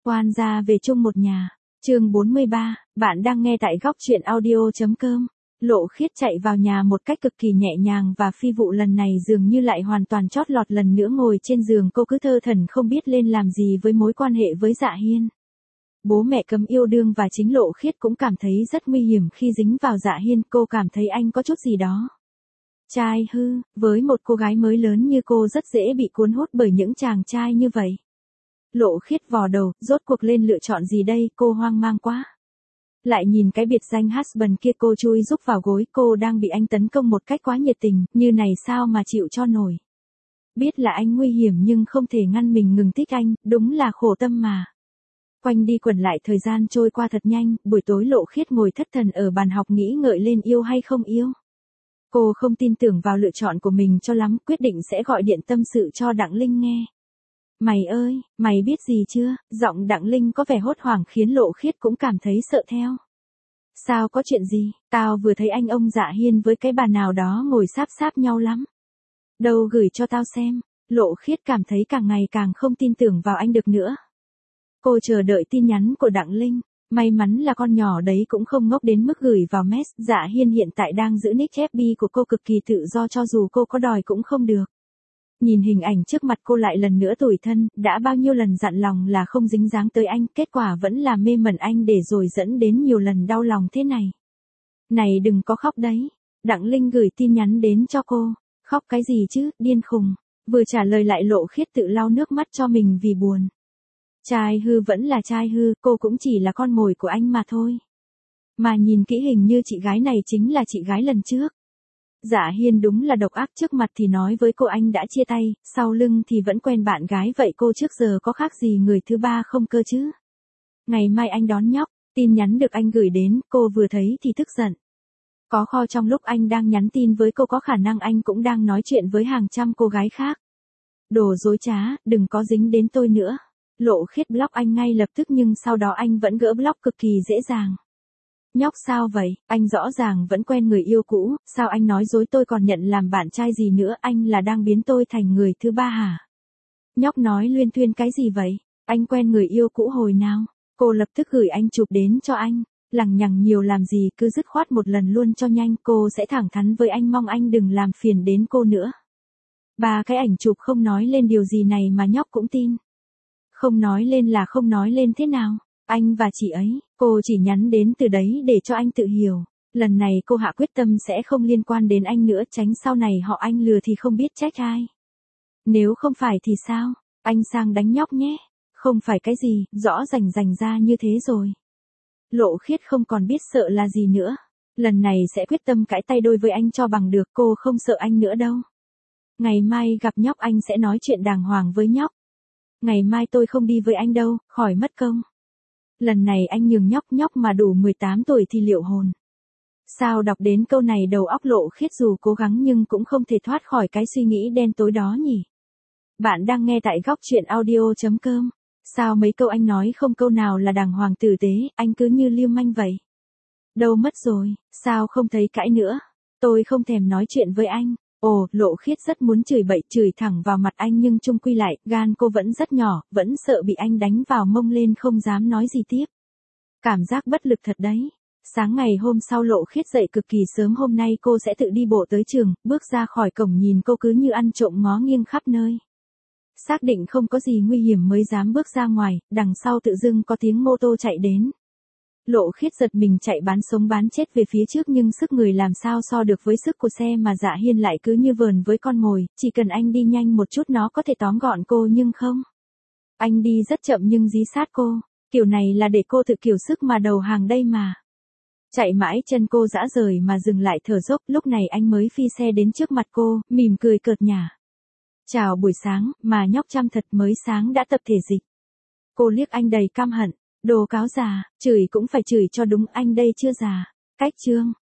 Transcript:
Quan gia về chung một nhà. Chương 43, bạn đang nghe tại góc truyện audio.com. Lộ Khiết chạy vào nhà một cách cực kỳ nhẹ nhàng và phi vụ, lần này dường như lại hoàn toàn chót lọt, lần nữa ngồi trên giường cô cứ thơ thẩn không biết lên làm gì với mối quan hệ với Dạ Hiên. Bố mẹ cấm yêu đương và chính Lộ Khiết cũng cảm thấy rất nguy hiểm khi dính vào Dạ Hiên, cô cảm thấy anh có chút gì đó trai hư, với một cô gái mới lớn như cô rất dễ bị cuốn hút bởi những chàng trai như vậy. Lộ Khiết vò đầu, rốt cuộc lên lựa chọn gì đây, cô hoang mang quá. Lại nhìn cái biệt danh husband kia, cô chui rúc vào gối, cô đang bị anh tấn công một cách quá nhiệt tình, như này sao mà chịu cho nổi. Biết là anh nguy hiểm nhưng không thể ngăn mình ngừng thích anh, đúng là khổ tâm mà. Quanh đi quẩn lại, thời gian trôi qua thật nhanh, buổi tối Lộ Khiết ngồi thất thần ở bàn học nghĩ ngợi lên yêu hay không yêu. Cô không tin tưởng vào lựa chọn của mình cho lắm, quyết định sẽ gọi điện tâm sự cho Đặng Linh nghe. Mày ơi, mày biết gì chưa? Giọng Đặng Linh có vẻ hốt hoảng khiến Lộ Khiết cũng cảm thấy sợ theo. Sao, có chuyện gì? Tao vừa thấy anh ông Dạ Hiên với cái bà nào đó ngồi sáp sáp nhau lắm. Đâu, gửi cho tao xem. Lộ Khiết cảm thấy càng ngày càng không tin tưởng vào anh được nữa. Cô chờ đợi tin nhắn của Đặng Linh. May mắn là con nhỏ đấy cũng không ngốc đến mức gửi vào mess. Dạ Hiên hiện tại đang giữ nick FB của cô cực kỳ tự do, cho dù cô có đòi cũng không được. Nhìn hình ảnh trước mặt cô lại lần nữa tủi thân, đã bao nhiêu lần dặn lòng là không dính dáng tới anh, kết quả vẫn là mê mẩn anh để rồi dẫn đến nhiều lần đau lòng thế này. Này đừng có khóc đấy. Đặng Linh gửi tin nhắn đến cho cô. Khóc cái gì chứ, điên khùng. Vừa trả lời lại Lộ Khiết tự lau nước mắt cho mình vì buồn. Trai hư vẫn là trai hư, cô cũng chỉ là con mồi của anh mà thôi. Mà nhìn kỹ hình như chị gái này chính là chị gái lần trước. Dạ Hiên đúng là độc ác, trước mặt thì nói với cô anh đã chia tay, sau lưng thì vẫn quen bạn gái, vậy cô trước giờ có khác gì người thứ ba không cơ chứ? Ngày mai anh đón nhóc. Tin nhắn được anh gửi đến, cô vừa thấy thì tức giận. Có kho trong lúc anh đang nhắn tin với cô, có khả năng anh cũng đang nói chuyện với hàng trăm cô gái khác. Đồ dối trá, đừng có dính đến tôi nữa. Lộ Khiết block anh ngay lập tức, nhưng sau đó anh vẫn gỡ block cực kỳ dễ dàng. Nhóc sao vậy, anh rõ ràng vẫn quen người yêu cũ, sao anh nói dối tôi còn nhận làm bạn trai gì nữa, anh là đang biến tôi thành người thứ ba hả? Nhóc nói luyên thuyên cái gì vậy, anh quen người yêu cũ hồi nào? Cô lập tức gửi anh chụp đến cho anh, lằng nhằng nhiều làm gì, cứ dứt khoát một lần luôn cho nhanh, cô sẽ thẳng thắn với anh, mong anh đừng làm phiền đến cô nữa. Ba cái ảnh chụp không nói lên điều gì này mà nhóc cũng tin. Không nói lên là không nói lên thế nào? Anh và chị ấy, cô chỉ nhắn đến từ đấy để cho anh tự hiểu. Lần này cô hạ quyết tâm sẽ không liên quan đến anh nữa, tránh sau này họ anh lừa thì không biết trách ai. Nếu không phải thì sao? Anh sang đánh nhóc nhé. Không phải cái gì, rõ rành rành ra như thế rồi. Lộ Khiết không còn biết sợ là gì nữa. Lần này sẽ quyết tâm cãi tay đôi với anh cho bằng được, cô không sợ anh nữa đâu. Ngày mai gặp nhóc anh sẽ nói chuyện đàng hoàng với nhóc. Ngày mai tôi không đi với anh đâu, khỏi mất công. Lần này anh nhường nhóc mà đủ 18 tuổi thì liệu hồn. Sao đọc đến câu này đầu óc Lộ Khiết dù cố gắng nhưng cũng không thể thoát khỏi cái suy nghĩ đen tối đó nhỉ. Bạn đang nghe tại góc truyện audio.com. Sao mấy câu anh nói không câu nào là đàng hoàng tử tế, anh cứ như lưu manh vậy. Đâu mất rồi, sao không thấy cãi nữa. Tôi không thèm nói chuyện với anh. Ồ, Lộ Khiết rất muốn chửi bậy, chửi thẳng vào mặt anh, nhưng chung quy lại, gan cô vẫn rất nhỏ, vẫn sợ bị anh đánh vào mông lên không dám nói gì tiếp. Cảm giác bất lực thật đấy. Sáng ngày hôm sau Lộ Khiết dậy cực kỳ sớm, hôm nay cô sẽ tự đi bộ tới trường, bước ra khỏi cổng nhìn cô cứ như ăn trộm ngó nghiêng khắp nơi. Xác định không có gì nguy hiểm mới dám bước ra ngoài, đằng sau tự dưng có tiếng mô tô chạy đến. Lộ Khiết giật mình chạy bán sống bán chết về phía trước, nhưng sức người làm sao so được với sức của xe mà Dạ Hiên lại cứ như vờn với con mồi, chỉ cần anh đi nhanh một chút nó có thể tóm gọn cô, nhưng không. Anh đi rất chậm nhưng dí sát cô, kiểu này là để cô tự kiểu sức mà đầu hàng đây mà. Chạy mãi chân cô rã rời mà dừng lại thở dốc, lúc này anh mới phi xe đến trước mặt cô, mỉm cười cợt nhả. Chào buổi sáng, mà nhóc chăm thật, mới sáng đã tập thể dịch. Cô liếc anh đầy căm hận. Đồ cáo già, chửi cũng phải chửi cho đúng, anh đây chưa già. Cách chương.